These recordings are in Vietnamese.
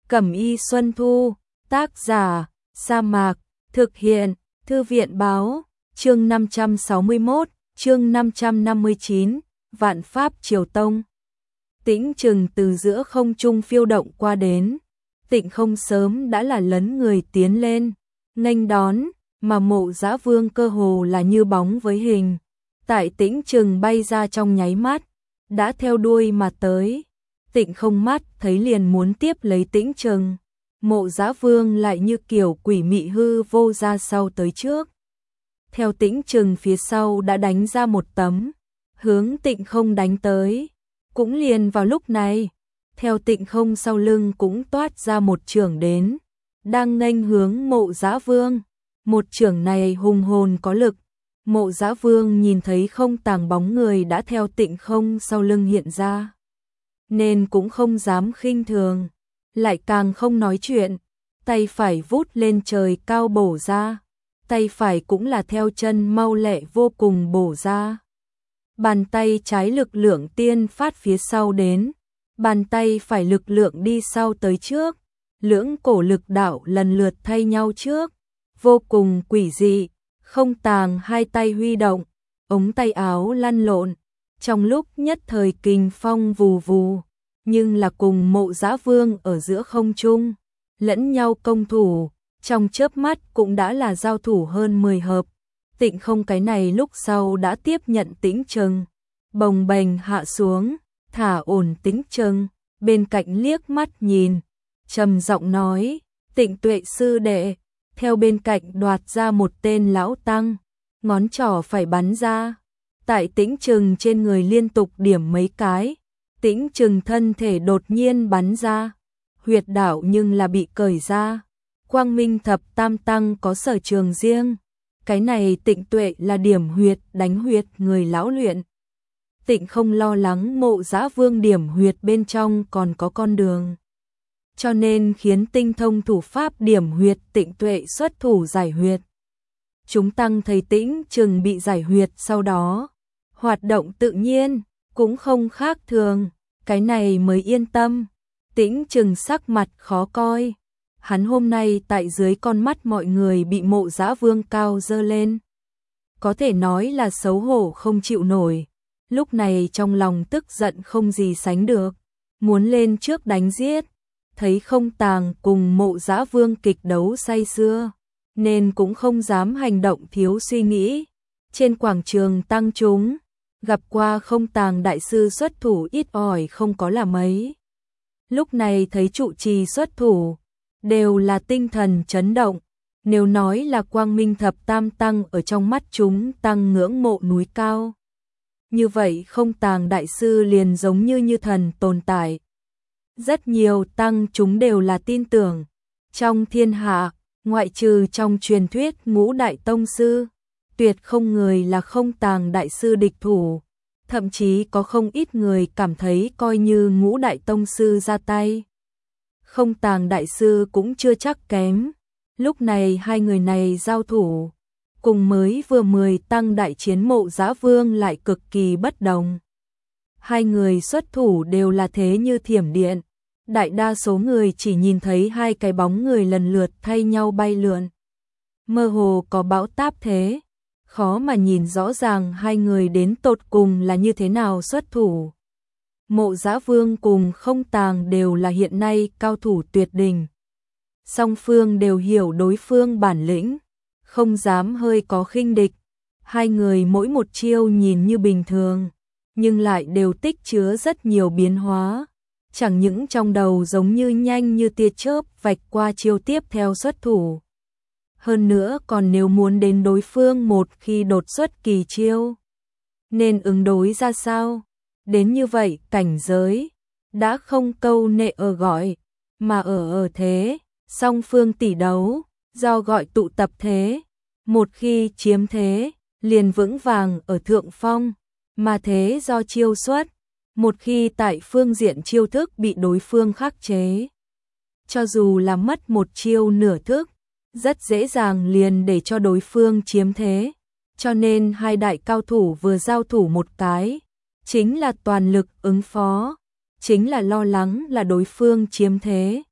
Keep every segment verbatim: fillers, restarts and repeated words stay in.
Cẩm Y Xuân Thu, tác giả, Sa Mạc, thực hiện, Thư viện Báo, chương năm trăm sáu mươi mốt, chương năm trăm năm mươi chín, Vạn Pháp Triều Tông. Tĩnh Trừng từ giữa không trung phiêu động qua đến, Tịnh Không sớm đã là lấn người tiến lên, nghênh đón, mà Mộ Dã Vương cơ hồ là như bóng với hình. Tại Tĩnh Trừng bay ra trong nháy mắt, đã theo đuôi mà tới. Tịnh Không mắt thấy liền muốn tiếp lấy Tĩnh Trừng. Mộ Dã Vương lại như kiểu quỷ mị hư vô ra sau tới trước. Theo Tĩnh Trừng phía sau đã đánh ra một tấm, hướng Tịnh Không đánh tới. Cũng liền vào lúc này, theo Tịnh Không sau lưng cũng toát ra một chưởng đến, đang nghênh hướng Mộ Dã Vương. Một chưởng này hùng hồn có lực. Mộ Dã Vương nhìn thấy Không Tàng bóng người đã theo Tịnh Không sau lưng hiện ra, nên cũng không dám khinh thường, lại càng không nói chuyện, tay phải vút lên trời cao bổ ra, tay phải cũng là theo chân mau lẹ vô cùng bổ ra. Bàn tay trái lực lượng tiên phát phía sau đến, bàn tay phải lực lượng đi sau tới trước, lưỡng cổ lực đạo lần lượt thay nhau trước, vô cùng quỷ dị. Không Tàng hai tay huy động, ống tay áo lăn lộn, trong lúc nhất thời kình phong vù vù, nhưng là cùng Mộ Dã Vương ở giữa không trung, lẫn nhau công thủ, trong chớp mắt cũng đã là giao thủ hơn mười hợp. Tịnh Không cái này lúc sau đã tiếp nhận Tĩnh Trừng, bồng bềnh hạ xuống, thả ổn Tĩnh Trừng, bên cạnh liếc mắt nhìn, trầm giọng nói, Tịnh Tuệ sư đệ. Theo bên cạnh đoạt ra một tên lão tăng, ngón trỏ phải bắn ra, tại Tĩnh Trừng trên người liên tục điểm mấy cái, Tĩnh Trừng thân thể đột nhiên bắn ra, huyệt đạo nhưng là bị cởi ra. Quang Minh Thập Tam Tăng có sở trường riêng, cái này Tịnh Tuệ là điểm huyệt đánh huyệt người lão luyện. Tịnh Không lo lắng Mộ Dã Vương điểm huyệt bên trong còn có con đường, cho nên khiến tinh thông thủ pháp điểm huyệt Tịnh Tuệ xuất thủ giải huyệt. Chúng tăng thấy Tĩnh Trừng bị giải huyệt sau đó, hoạt động tự nhiên, cũng không khác thường, cái này mới yên tâm. Tĩnh Trừng sắc mặt khó coi, hắn hôm nay tại dưới con mắt mọi người bị Mộ Dã Vương cao dơ lên, có thể nói là xấu hổ không chịu nổi, lúc này trong lòng tức giận không gì sánh được, muốn lên trước đánh giết. Thấy Không Tàng cùng Mộ Dã Vương kịch đấu say sưa, nên cũng không dám hành động thiếu suy nghĩ. Trên quảng trường tăng chúng, gặp qua Không Tàng đại sư xuất thủ ít ỏi không có là mấy. Lúc này thấy trụ trì xuất thủ, đều là tinh thần chấn động. Nếu nói là Quang Minh Thập Tam Tăng ở trong mắt chúng tăng ngưỡng mộ núi cao, như vậy Không Tàng đại sư liền giống như như thần tồn tại. Rất nhiều tăng chúng đều là tin tưởng, trong thiên hạ, ngoại trừ trong truyền thuyết ngũ đại tông sư, tuyệt không người là Không Tàng đại sư địch thủ, thậm chí có không ít người cảm thấy coi như ngũ đại tông sư ra tay, Không Tàng đại sư cũng chưa chắc kém. Lúc này hai người này giao thủ, cùng mới vừa mười tăng đại chiến Mộ Dã Vương lại cực kỳ bất đồng. Hai người xuất thủ đều là thế như thiểm điện. Đại đa số người chỉ nhìn thấy hai cái bóng người lần lượt thay nhau bay lượn. Mơ hồ có bão táp thế, khó mà nhìn rõ ràng hai người đến tột cùng là như thế nào xuất thủ. Mộ Dã Vương cùng Không Tàng đều là hiện nay cao thủ tuyệt đỉnh. Song phương đều hiểu đối phương bản lĩnh, không dám hơi có khinh địch. Hai người mỗi một chiêu nhìn như bình thường, nhưng lại đều tích chứa rất nhiều biến hóa. Chẳng những trong đầu giống như nhanh như tia chớp vạch qua chiêu tiếp theo xuất thủ. Hơn nữa còn nếu muốn đến đối phương một khi đột xuất kỳ chiêu, nên ứng đối ra sao? Đến như vậy cảnh giới, đã không câu nệ ở gọi, mà ở ở thế, song phương tỷ đấu, do gọi tụ tập thế. Một khi chiếm thế, liền vững vàng ở thượng phong, mà thế do chiêu xuất. Một khi tại phương diện chiêu thức bị đối phương khắc chế, cho dù là mất một chiêu nửa thức, rất dễ dàng liền để cho đối phương chiếm thế. Cho nên hai đại cao thủ vừa giao thủ một cái, chính là toàn lực ứng phó, chính là lo lắng là đối phương chiếm thế.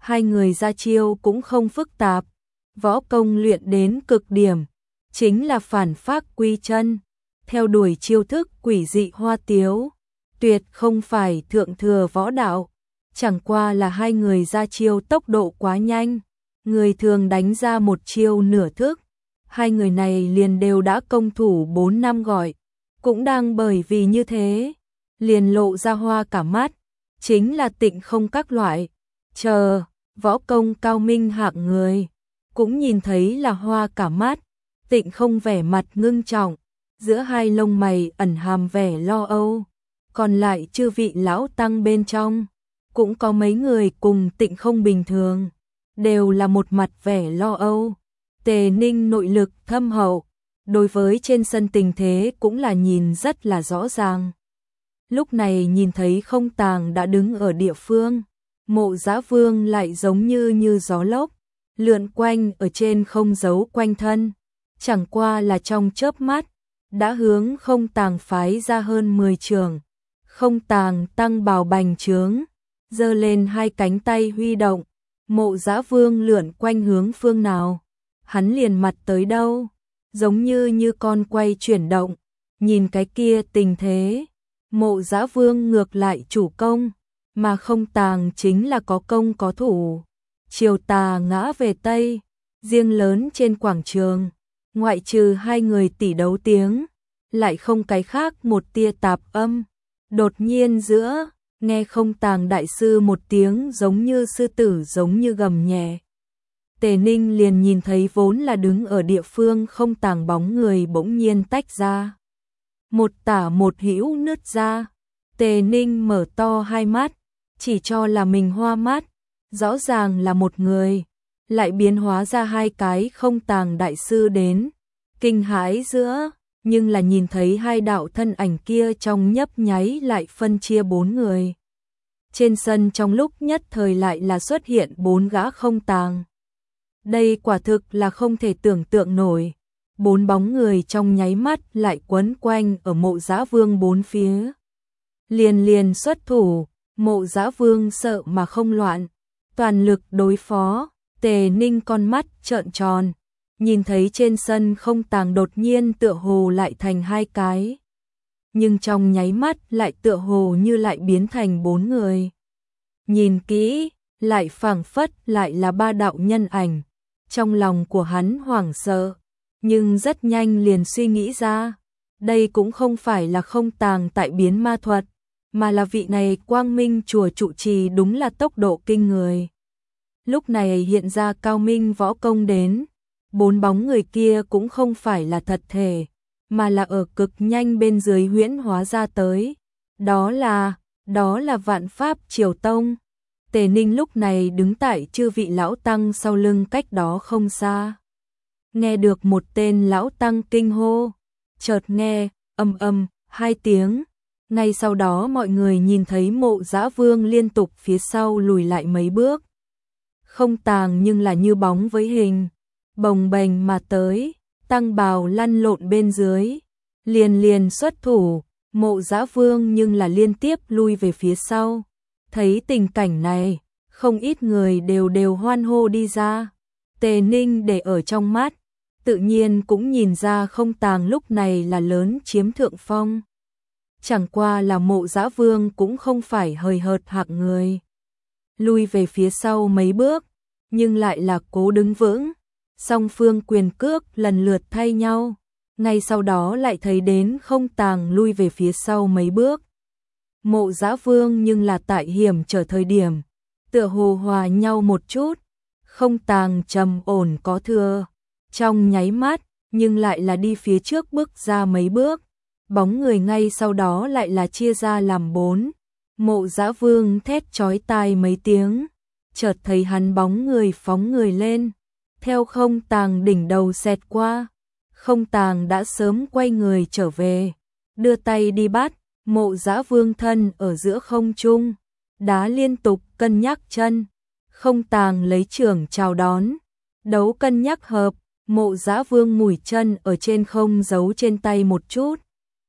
Hai người ra chiêu cũng không phức tạp, võ công luyện đến cực điểm, chính là phản phác quy chân, theo đuổi chiêu thức quỷ dị hoa tiếu, tuyệt không phải thượng thừa võ đạo, chẳng qua là hai người ra chiêu tốc độ quá nhanh, người thường đánh ra một chiêu nửa thức, hai người này liền đều đã công thủ bốn năm gọi, cũng đang bởi vì như thế, liền lộ ra hoa cả mắt, chính là Tịnh Không các loại, chờ, võ công cao minh hạng người, cũng nhìn thấy là hoa cả mắt, Tịnh Không vẻ mặt ngưng trọng, giữa hai lông mày ẩn hàm vẻ lo âu, còn lại chư vị lão tăng bên trong, cũng có mấy người cùng Tịnh Không bình thường, đều là một mặt vẻ lo âu. Tề Ninh nội lực thâm hậu, đối với trên sân tình thế cũng là nhìn rất là rõ ràng. Lúc này nhìn thấy Không Tàng đã đứng ở địa phương, Mộ Dã Vương lại giống như như gió lốc, lượn quanh ở trên không giấu quanh thân, chẳng qua là trong chớp mắt, đã hướng Không Tàng phái ra hơn mười trường. Không Tàng tăng bào bành trướng, giơ lên hai cánh tay huy động, Mộ Dã Vương lượn quanh hướng phương nào, hắn liền mặt tới đâu, giống như như con quay chuyển động, nhìn cái kia tình thế, Mộ Dã Vương ngược lại chủ công, mà Không Tàng chính là có công có thủ. Chiều tà ngã về Tây, riêng lớn trên quảng trường, ngoại trừ hai người tỷ đấu tiếng, lại không cái khác một tia tạp âm. Đột nhiên giữa, nghe Không Tàng đại sư một tiếng giống như sư tử giống như gầm nhẹ. Tề Ninh liền nhìn thấy vốn là đứng ở địa phương Không Tàng bóng người bỗng nhiên tách ra. Một tả một hữu nứt ra, Tề Ninh mở to hai mắt, chỉ cho là mình hoa mắt, rõ ràng là một người, lại biến hóa ra hai cái Không Tàng đại sư đến, kinh hãi giữa, nhưng là nhìn thấy hai đạo thân ảnh kia trong nhấp nháy lại phân chia bốn người. Trên sân trong lúc nhất thời lại là xuất hiện bốn gã Không Tàng. Đây quả thực là không thể tưởng tượng nổi, bốn bóng người trong nháy mắt lại quấn quanh ở Mộ Dã Vương bốn phía. Liền liền xuất thủ, Mộ Dã Vương sợ mà không loạn, toàn lực đối phó, Tề Ninh con mắt trợn tròn, nhìn thấy trên sân Không Tàng đột nhiên tựa hồ lại thành hai cái, nhưng trong nháy mắt lại tựa hồ như lại biến thành bốn người. Nhìn kỹ, lại phảng phất lại là ba đạo nhân ảnh, trong lòng của hắn hoảng sợ, nhưng rất nhanh liền suy nghĩ ra, đây cũng không phải là Không Tàng tại biến ma thuật, mà là vị này Quang Minh chùa trụ trì đúng là tốc độ kinh người. Lúc này hiện ra cao minh võ công đến, bốn bóng người kia cũng không phải là thật thể, mà là ở cực nhanh bên dưới huyễn hóa ra tới. Đó là, đó là Vạn Pháp Triều Tông. Tề Ninh lúc này đứng tại chư vị lão tăng sau lưng cách đó không xa. Nghe được một tên lão tăng kinh hô, chợt nghe, âm âm, hai tiếng. Ngay sau đó mọi người nhìn thấy Mộ Dã Vương liên tục phía sau lùi lại mấy bước. Không Tàng nhưng là như bóng với hình, bồng bềnh mà tới, tăng bào lăn lộn bên dưới, liền liền xuất thủ, Mộ Dã Vương nhưng là liên tiếp lui về phía sau. Thấy tình cảnh này, không ít người đều đều hoan hô đi ra. Tề Ninh để ở trong mắt, tự nhiên cũng nhìn ra Không Tàng lúc này là lớn chiếm thượng phong. Chẳng qua là Mộ Dã Vương cũng không phải hời hợt hạng người. Lui về phía sau mấy bước, nhưng lại là cố đứng vững. Song phương quyền cước lần lượt thay nhau, ngay sau đó lại thấy đến Không Tàng lui về phía sau mấy bước. Mộ Dã Vương nhưng là tại hiểm trở thời điểm, tựa hồ hòa nhau một chút, Không Tàng trầm ổn có thừa, trong nháy mắt, nhưng lại là đi phía trước bước ra mấy bước, bóng người ngay sau đó lại là chia ra làm bốn. Mộ Dã Vương thét chói tai mấy tiếng, chợt thấy hắn bóng người phóng người lên, theo Không Tàng đỉnh đầu xẹt qua. Không Tàng đã sớm quay người trở về, đưa tay đi bắt, Mộ Dã Vương thân ở giữa không trung, đá liên tục cân nhắc chân. Không Tàng lấy trưởng chào đón, đấu cân nhắc hợp, Mộ Dã Vương mùi chân ở trên không giấu trên tay một chút.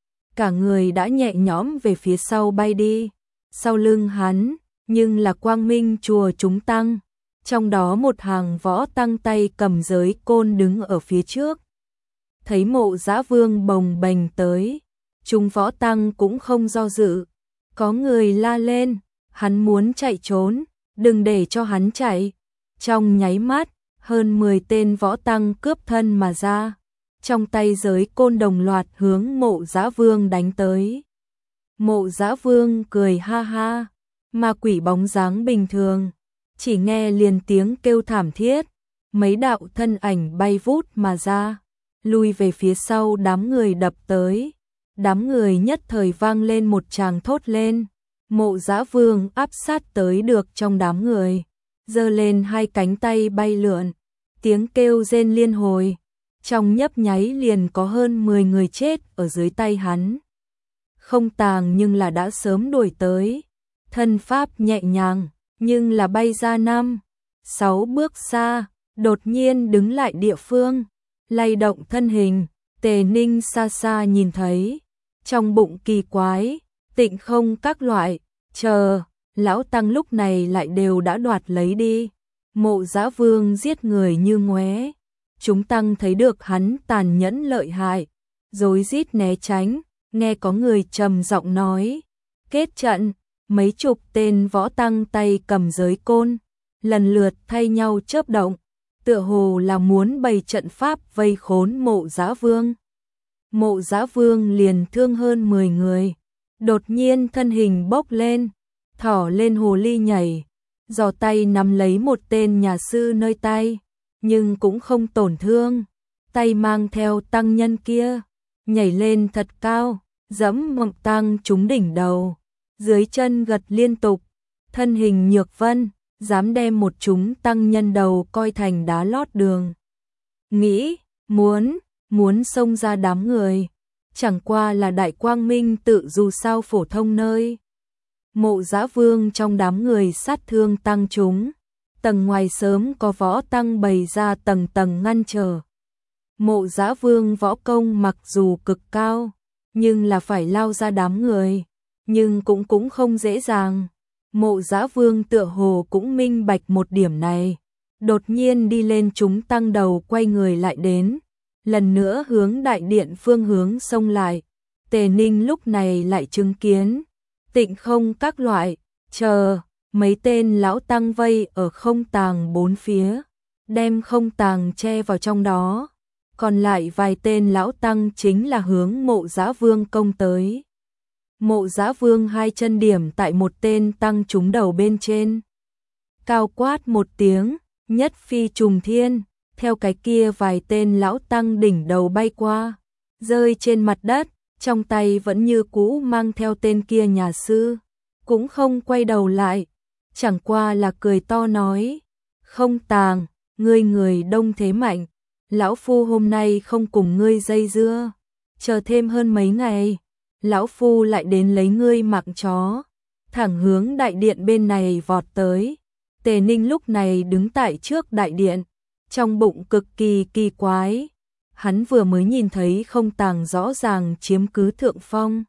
Cả người đã nhẹ nhõm về phía sau bay đi, sau lưng hắn, nhưng là Quang Minh chùa chúng tăng. Trong đó một hàng võ tăng tay cầm giới côn đứng ở phía trước. Thấy Mộ Dã Vương bồng bềnh tới, chúng võ tăng cũng không do dự. Có người la lên, hắn muốn chạy trốn, đừng để cho hắn chạy. Trong nháy mắt, hơn mười tên võ tăng cướp thân mà ra, trong tay giới côn đồng loạt hướng Mộ Dã Vương đánh tới. Mộ Dã Vương cười ha ha, ma quỷ bóng dáng bình thường, chỉ nghe liền tiếng kêu thảm thiết, mấy đạo thân ảnh bay vút mà ra, lui về phía sau đám người đập tới. Đám người nhất thời vang lên một tràng thốt lên. Mộ Dã Vương áp sát tới được trong đám người, giơ lên hai cánh tay bay lượn, tiếng kêu rên liên hồi, trong nhấp nháy liền có hơn mười người chết ở dưới tay hắn. Không Tàng nhưng là đã sớm đuổi tới, thân pháp nhẹ nhàng, nhưng là bay ra năm, sáu bước xa, đột nhiên đứng lại địa phương, lay động thân hình. Tề Ninh xa xa nhìn thấy, trong bụng kỳ quái, Tịnh Không các loại, chờ, lão tăng lúc này lại đều đã đoạt lấy đi. Mộ Dã Vương giết người như ngoé, chúng tăng thấy được hắn tàn nhẫn lợi hại, rối rít né tránh, nghe có người trầm giọng nói, kết trận. Mấy chục tên võ tăng tay cầm giới côn, lần lượt thay nhau chớp động, tựa hồ là muốn bày trận pháp vây khốn Mộ Dã Vương. Mộ Dã Vương liền thương hơn mười người, đột nhiên thân hình bốc lên, thỏ lên hồ ly nhảy, giò tay nắm lấy một tên nhà sư nơi tay, nhưng cũng không tổn thương, tay mang theo tăng nhân kia, nhảy lên thật cao, dẫm Mộng Tăng trúng đỉnh đầu, dưới chân gật liên tục, thân hình nhược vân, dám đem một chúng tăng nhân đầu coi thành đá lót đường. Nghĩ, muốn, muốn xông ra đám người, chẳng qua là Đại Quang Minh tự dù sao phổ thông nơi. Mộ Dã Vương trong đám người sát thương tăng chúng, tầng ngoài sớm có võ tăng bày ra tầng tầng ngăn trở. Mộ Dã Vương võ công mặc dù cực cao, nhưng là phải lao ra đám người, nhưng cũng cũng không dễ dàng. Mộ Dã Vương tựa hồ cũng minh bạch một điểm này, đột nhiên đi lên chúng tăng đầu quay người lại đến, lần nữa hướng đại điện phương hướng xông lại. Tề Ninh lúc này lại chứng kiến, Tịnh Không các loại, chờ, mấy tên lão tăng vây ở Không Tàng bốn phía, đem Không Tàng che vào trong đó, còn lại vài tên lão tăng chính là hướng Mộ Dã Vương công tới. Mộ Dã Vương hai chân điểm tại một tên tăng trúng đầu bên trên, cao quát một tiếng, nhất phi trùng thiên, theo cái kia vài tên lão tăng đỉnh đầu bay qua, rơi trên mặt đất, trong tay vẫn như cũ mang theo tên kia nhà sư, cũng không quay đầu lại, chẳng qua là cười to nói, Không Tàng, ngươi người đông thế mạnh, lão phu hôm nay không cùng ngươi dây dưa, chờ thêm hơn mấy ngày, lão phu lại đến lấy ngươi mặc chó, thẳng hướng đại điện bên này vọt tới. Tề Ninh lúc này đứng tại trước đại điện, trong bụng cực kỳ kỳ quái, hắn vừa mới nhìn thấy Không Tàng rõ ràng chiếm cứ thượng phong,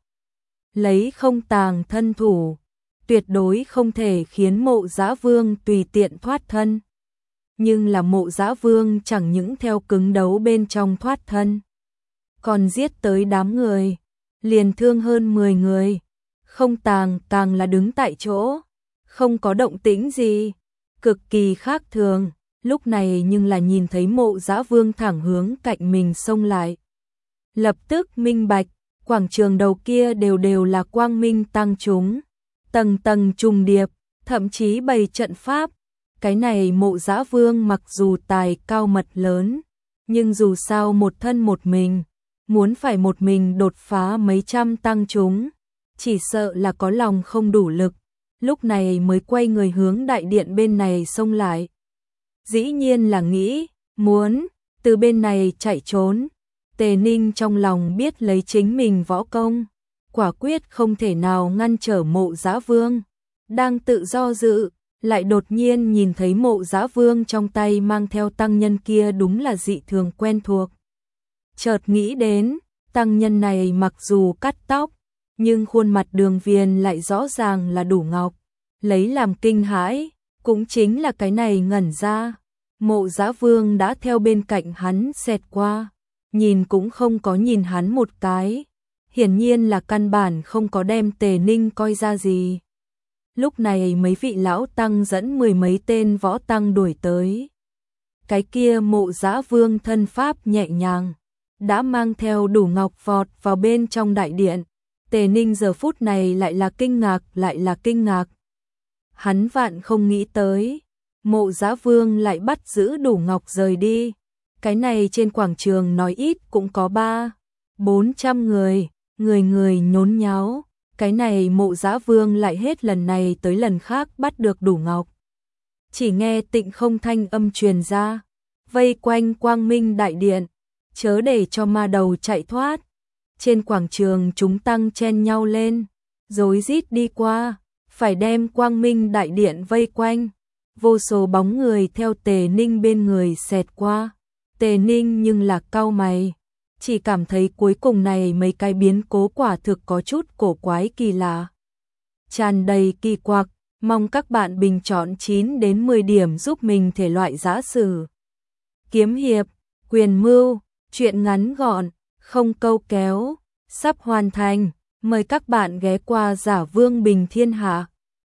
lấy Không Tàng thân thủ, tuyệt đối không thể khiến Mộ Dã Vương tùy tiện thoát thân. Nhưng là Mộ Dã Vương chẳng những theo cứng đấu bên trong thoát thân, còn giết tới đám người, liền thương hơn mười người. Không Tàng càng là đứng tại chỗ, không có động tĩnh gì, cực kỳ khác thường. Lúc này nhưng là nhìn thấy Mộ Dã Vương thẳng hướng cạnh mình xông lại. Lập tức minh bạch, quảng trường đầu kia đều đều là quang minh tăng chúng, tầng tầng trùng điệp, thậm chí bày trận pháp. Cái này Mộ Dã Vương mặc dù tài cao mật lớn, nhưng dù sao một thân một mình, muốn phải một mình đột phá mấy trăm tăng chúng, chỉ sợ là có lòng không đủ lực, lúc này mới quay người hướng đại điện bên này xông lại. Dĩ nhiên là nghĩ, muốn, từ bên này chạy trốn. Tề Ninh trong lòng biết lấy chính mình võ công, quả quyết không thể nào ngăn trở Mộ Dã Vương. Đang tự do dự, lại đột nhiên nhìn thấy Mộ Dã Vương trong tay mang theo tăng nhân kia đúng là dị thường quen thuộc. Chợt nghĩ đến, tăng nhân này mặc dù cắt tóc, nhưng khuôn mặt đường viền lại rõ ràng là đủ ngọc, lấy làm kinh hãi. Cũng chính là cái này ngẩn ra, Mộ Dã Vương đã theo bên cạnh hắn xẹt qua, nhìn cũng không có nhìn hắn một cái, hiển nhiên là căn bản không có đem Tề Ninh coi ra gì. Lúc này mấy vị lão tăng dẫn mười mấy tên võ tăng đuổi tới. Cái kia Mộ Dã Vương thân pháp nhẹ nhàng, đã mang theo đủ ngọc vọt vào bên trong đại điện. Tề Ninh giờ phút này lại là kinh ngạc, lại là kinh ngạc. Hắn vạn không nghĩ tới, Mộ Dã Vương lại bắt giữ đủ ngọc rời đi. Cái này trên quảng trường nói ít cũng có ba, bốn trăm người, người người nhốn nháo. Cái này Mộ Dã Vương lại hết lần này tới lần khác bắt được đủ ngọc. Chỉ nghe Tịnh Không thanh âm truyền ra, vây quanh Quang Minh đại điện, chớ để cho ma đầu chạy thoát. Trên quảng trường chúng tăng chen nhau lên, rối rít đi qua, phải đem Quang Minh đại điện vây quanh. Vô số bóng người theo Tề Ninh bên người xẹt qua. Tề Ninh nhưng là cau mày, chỉ cảm thấy cuối cùng này mấy cái biến cố quả thực có chút cổ quái kỳ lạ. Tràn đầy kỳ quặc, mong các bạn bình chọn chín đến mười điểm giúp mình thể loại giã sử. Kiếm hiệp, quyền mưu, truyện ngắn gọn, không câu kéo, sắp hoàn thành. Mời các bạn ghé qua Giả Vương Bình Thiên Hạ.